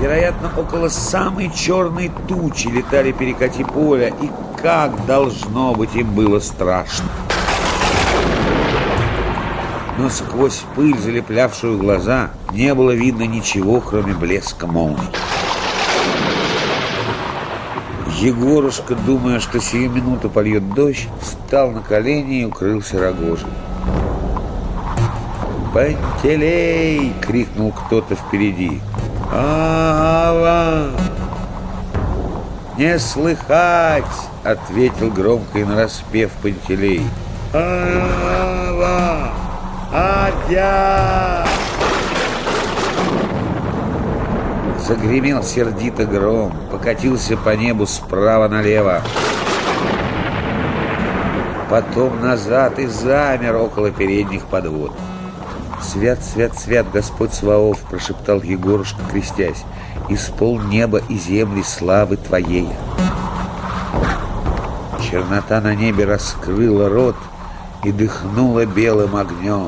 Вероятно, около самой черной тучи летали перекати поля, и как должно быть им было страшно. Но сквозь пыль, залеплявшую глаза, не было видно ничего, кроме блеска молний. Егорушка, думая, что сию минуту польет дождь, встал на колени и укрылся рогожей. «Пантелей!» — крикнул кто-то впереди. «Ава!» «Не слыхать!» — ответил громко и нараспев Пантелей. «Ава! Адя!» Загремел сердито гром, покатился по небу справа налево, потом назад и замер около передних подвод. «Свят, свят, свят, Господь Саваоф!» — прошептал Егорушка, крестясь. «Исполн небо и земли славы Твоей!» Чернота на небе раскрыла рот и дыхнула белым огнем.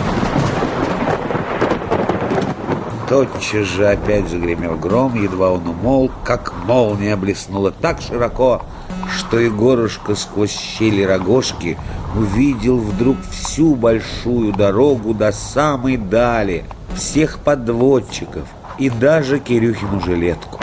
Тотчас же опять загремел гром, едва он умолк, как молния блеснула так широко, что Егорушка сквозь щели рогожки увидел вдруг всю большую дорогу до самой дали, всех подводчиков и даже Кирюхину жилетку.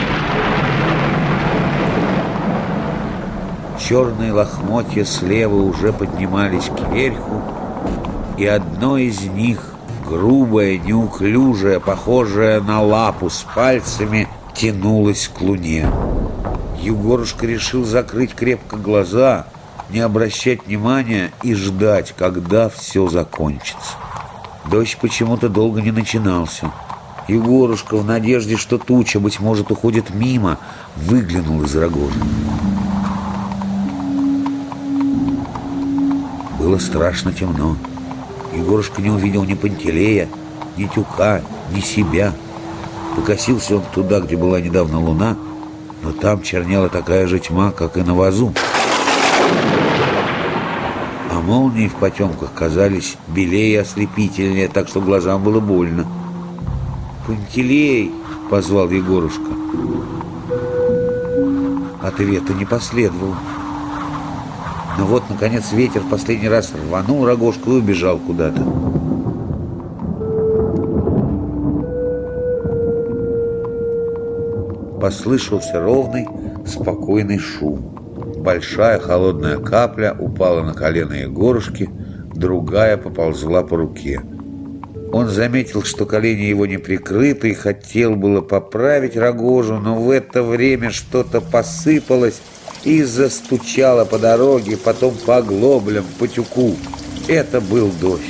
Черные лохмотья слева уже поднимались кверху, и одно из них, грубое, неуклюжее, похожее на лапу с пальцами, тянулось к луне. Егорушка решил закрыть крепко глаза, не обращать внимания и ждать, когда все закончится. Дождь почему-то долго не начинался. Егорушка, в надежде, что туча, быть может, уходит мимо, выглянул из рогожи. Было страшно темно. Егорушка не увидел ни Пантелея, ни Тюка, ни себя. Покосился он туда, где была недавно луна, но там чернела такая же тьма, как и на вазу. А молнии в потемках казались белее и ослепительнее, так что глазам было больно. «Пантелей!» — позвал Егорушка. Ответа не последовало. Но вот, наконец, ветер в последний раз рванул рогожку и убежал куда-то. Послышался ровный, спокойный шум. Большая холодная капля упала на колено Егорушки, другая поползла по руке. Он заметил, что колени его не прикрыты, и хотел было поправить рогожу, но в это время что-то посыпалось и застучало по дороге, потом по оглоблям, по тюку. Это был дождь.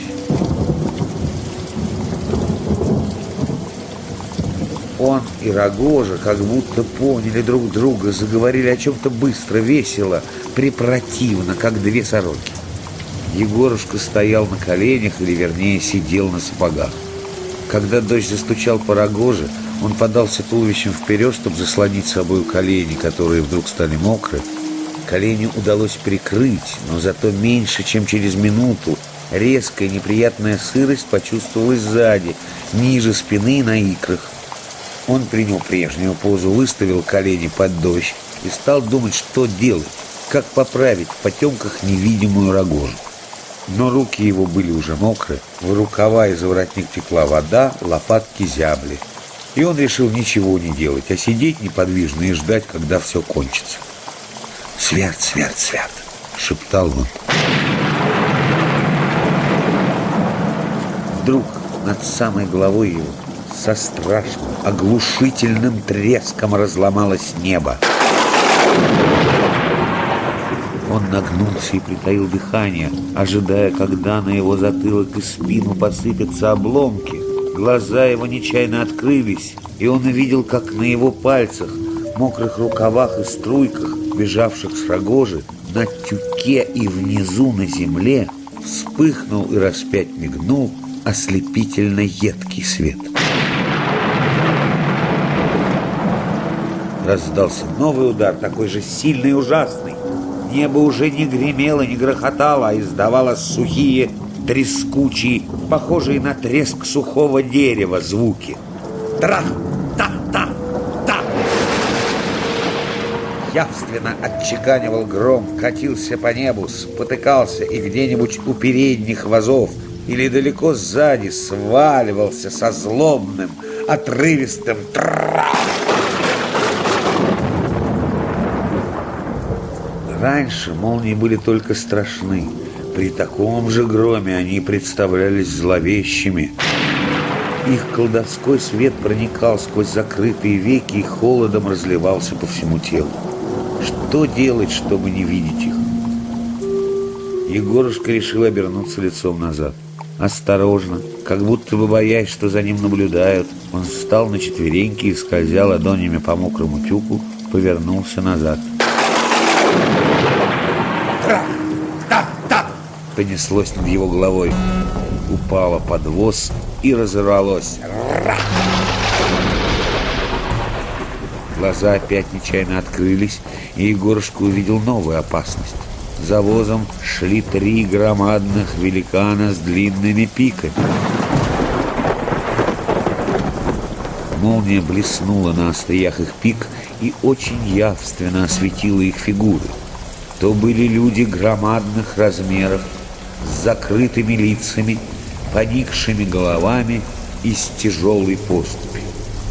Он и рогожа как будто поняли друг друга, заговорили о чем-то быстро, весело, препротивно, как две сороки. Егорушка стоял на коленях, или вернее сидел на сапогах. Когда дождь застучал по рогоже, он подался туловищем вперед, чтобы заслонить собою колени, которые вдруг стали мокры. Колени удалось прикрыть, но зато меньше, чем через минуту, резкая неприятная сырость почувствовалась сзади, ниже спины и на икрах. Он принял прежнюю позу, выставил колени под дождь и стал думать, что делать, как поправить в потемках невидимую рогожу. Но руки его были уже мокры, в рукава и за воротник текла вода, лопатки зябли. И он решил ничего не делать, а сидеть неподвижно и ждать, когда все кончится. «Свят, свят, свят!» — шептал он. Вдруг над самой головой его со страшным, оглушительным треском разломалось небо. Он нагнулся и притаил дыхание, ожидая, когда на его затылок и спину посыпятся обломки. Глаза его нечаянно открылись, и он увидел, как на его пальцах, мокрых рукавах и струйках, бежавших с рогожи, на тюке и внизу на земле, вспыхнул и раз пять мигнул ослепительно едкий свет. Раздался новый удар, такой же сильный и ужасный. Небо уже не гремело, не грохотало, а издавало сухие, трескучие, похожие на треск сухого дерева звуки. Трах, так, так, явственно отчеканивал гром, катился по небу, спотыкался и где-нибудь у передних вазов или далеко сзади сваливался со злобным, отрывистым «тра». Раньше молнии были только страшны. При таком же громе они представлялись зловещими. Их колдовской свет проникал сквозь закрытые веки и холодом разливался по всему телу. Что делать, чтобы не видеть их? Егорушка решил обернуться лицом назад. Осторожно, как будто бы боясь, что за ним наблюдают, он встал на четвереньки и, скользя ладонями по мокрому тюку, повернулся назад. «Трах! Понеслось над его головой. Упало под воз и разорвалось. Глаза опять нечаянно открылись, и Егорушка увидел новую опасность. За возом шли 3 громадных великана с длинными пиками. Молния блеснула на остриях их пик и очень явственно осветила их фигуры. То были люди громадных размеров, с закрытыми лицами, поникшими головами и с тяжелой поступью.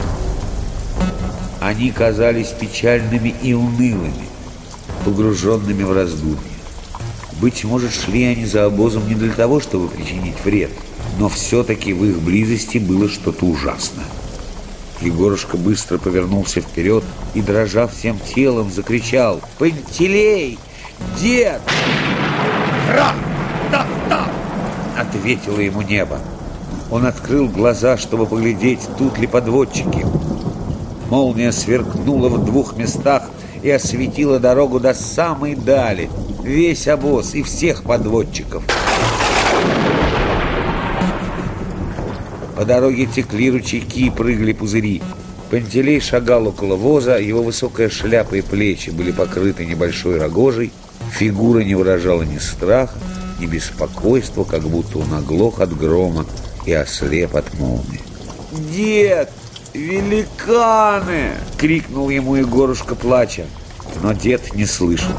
Они казались печальными и унылыми, погруженными в раздумье. Быть может, шли они за обозом не для того, чтобы причинить вред, но все-таки в их близости было что-то ужасное. Егорушка быстро повернулся вперед и, дрожа всем телом, закричал: «Пантелей! Дед!» «Ра-та-та!» — ответило ему небо. Он открыл глаза, чтобы поглядеть, тут ли подводчики. Молния сверкнула в 2 местах и осветила дорогу до самой дали, весь обоз и всех подводчиков. По дороге текли ручейки и прыгали пузыри. Пантелей шагал около воза, его высокая шляпа и плечи были покрыты небольшой рогожей, фигура не выражала ни страха, ни беспокойства, как будто он оглох от грома и ослеп от молнии. «Дед! Великаны!» — крикнул ему Егорушка, плача. Но дед не слышал.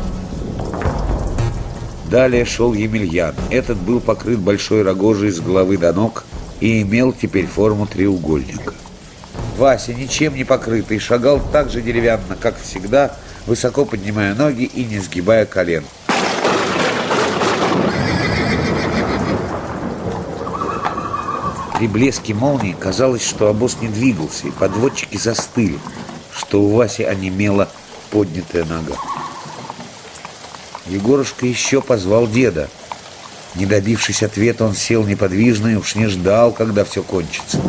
Далее шел Емельян. Этот был покрыт большой рогожей с головы до ног и имел теперь форму треугольника. Вася, ничем не покрытый, шагал так же деревянно, как всегда, высоко поднимая ноги и не сгибая колен. При блеске молнии казалось, что обоз не двигался, и подводчики застыли, что у Васи онемела поднятая нога. Егорушка еще позвал деда. Не добившись ответа, он сел неподвижно и уж не ждал, когда все кончится.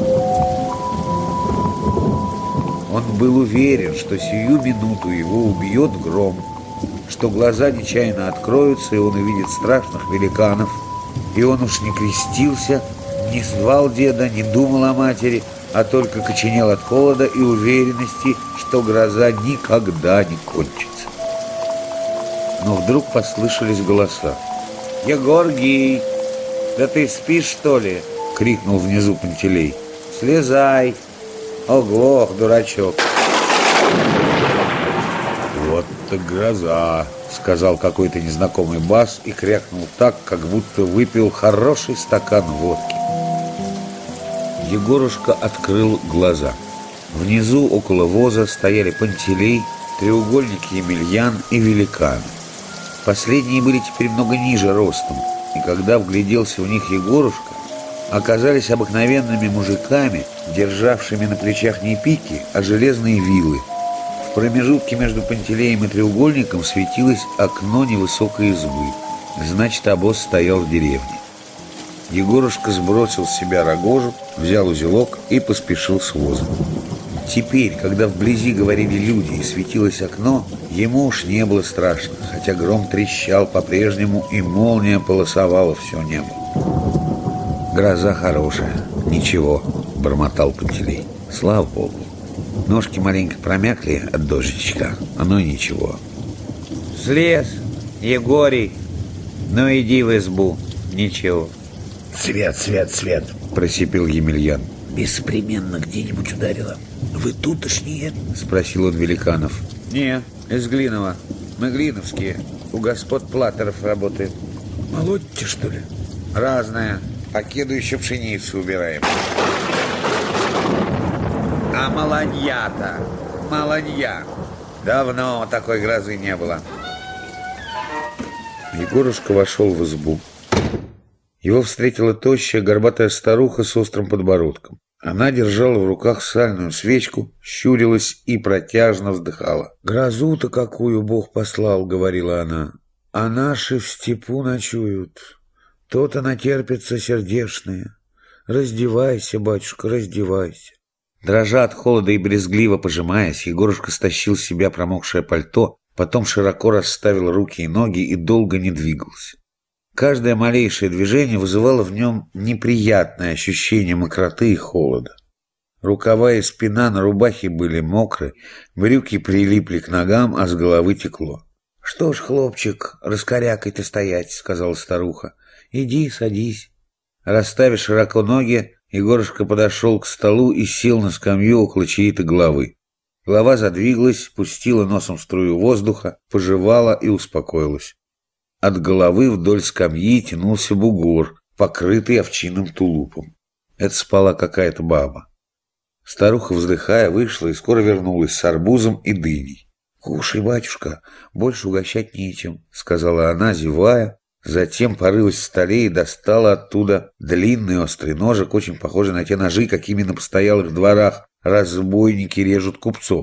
Он был уверен, что сию минуту его убьет гром, что глаза нечаянно откроются, и он увидит страшных великанов, и он уж не крестился, не звал деда, не думал о матери, а только коченел от холода и уверенности, что гроза никогда не кончится. Но вдруг послышались голоса. «Егоргий, да ты спишь, что ли?» — крикнул внизу Пантелей. «Слезай! Оглох, дурачок!» «Вот так гроза!» — сказал какой-то незнакомый бас и крякнул так, как будто выпил хороший стакан водки. Егорушка открыл глаза. Внизу, около воза, стояли Пантелей, треугольник Емельян и великан. Последние были теперь много ниже ростом, и когда вгляделся в них Егорушка, оказались обыкновенными мужиками, державшими на плечах не пики, а железные вилы. В промежутке между Пантелеем и треугольником светилось окно невысокой избы. Значит, обоз стоял в деревне. Егорушка сбросил с себя рогожу, взял узелок и поспешил с возом. Теперь, когда вблизи говорили люди и светилось окно, ему уж не было страшно, хотя гром трещал по-прежнему и молния полосовала все небо. «Гроза хорошая, ничего», — бормотал Пантелей. «Слава Богу. Ножки маленько промякли от дождичка, оно и ничего». «Слез, Егорий, ну иди в избу, ничего». Свет, просипел Емельян. беспременно где-нибудь ударило. Вы тутошние? Спросил он великанов. Не, из Глинова. Мы глиновские. У господ Платтеров работаем. Молотите, что ли? Разное. Покеду еще пшеницу убираем. А маланья-то? Маланья. Давно такой грозы не было. Егорушка вошел в избу. Его встретила тощая горбатая старуха с острым подбородком. Она держала в руках сальную свечку, щурилась и протяжно вздыхала. «Грозу-то какую Бог послал», — говорила она, — «а наши в степу ночуют. То-то натерпятся сердечные. Раздевайся, батюшка, раздевайся». Дрожа от холода и брезгливо пожимаясь, Егорушка стащил с себя промокшее пальто, потом широко расставил руки и ноги и долго не двигался. Каждое малейшее движение вызывало в нем неприятное ощущение мокроты и холода. Рукава и спина на рубахе были мокры, брюки прилипли к ногам, а с головы текло. «Что ж, хлопчик, раскорякой-то стоять», — сказала старуха. «Иди, садись». Расставив широко ноги, Егорушка подошел к столу и сел на скамью около чьей-то головы. Голова задвигалась, пустила носом струю воздуха, пожевала и успокоилась. От головы вдоль скамьи тянулся бугор, покрытый овчинным тулупом. Это спала какая-то баба. Старуха, вздыхая, вышла и скоро вернулась с арбузом и дыней. «Кушай, батюшка, больше угощать нечем», — сказала она, зевая. Затем порылась в столе и достала оттуда длинный острый ножик, очень похожий на те ножи, какими на постоялых дворах разбойники режут купцов.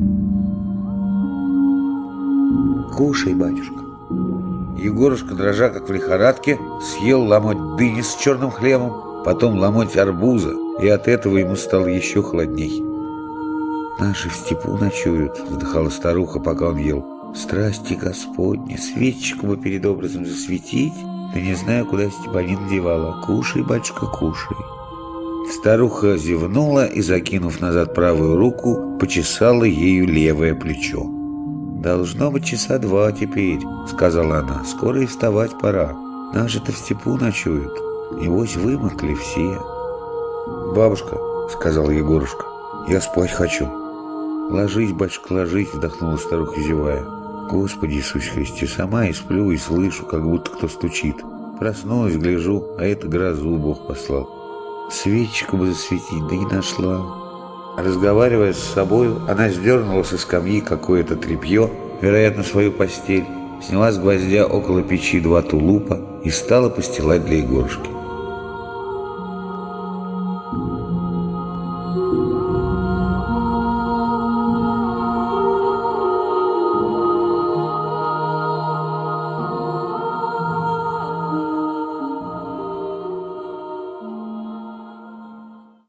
«Кушай, батюшка». Егорушка, дрожа как в лихорадке, съел ломоть дыни с черным хлебом, потом ломоть арбуза, и от этого ему стало еще холодней. «Наши в степу ночуют», — вздыхала старуха, пока он ел. «Страсти Господни, свечечку бы перед образом засветить, да не знаю, куда Степанин девала. Кушай, батюшка, кушай». Старуха зевнула и, закинув назад правую руку, почесала ею левое плечо. «Должно быть 2 часа теперь», — сказала она. «Скоро и вставать пора. Наши-то в степу ночуют. Небось, вымокли все». «Бабушка», — сказала Егорушка, — «я спать хочу». «Ложись, батюшка, ложись», — вздохнула старуха, зевая. «Господи Иисусе Христе, сама и сплю, и слышу, как будто кто стучит. Проснулась, гляжу, а это грозу Бог послал. Свечечку бы засветить, да не нашла». Разговаривая с собою, она сдернула со скамьи какое-то тряпье, вероятно, свою постель, сняла с гвоздя около печи 2 тулупа и стала постилать для Егорушки.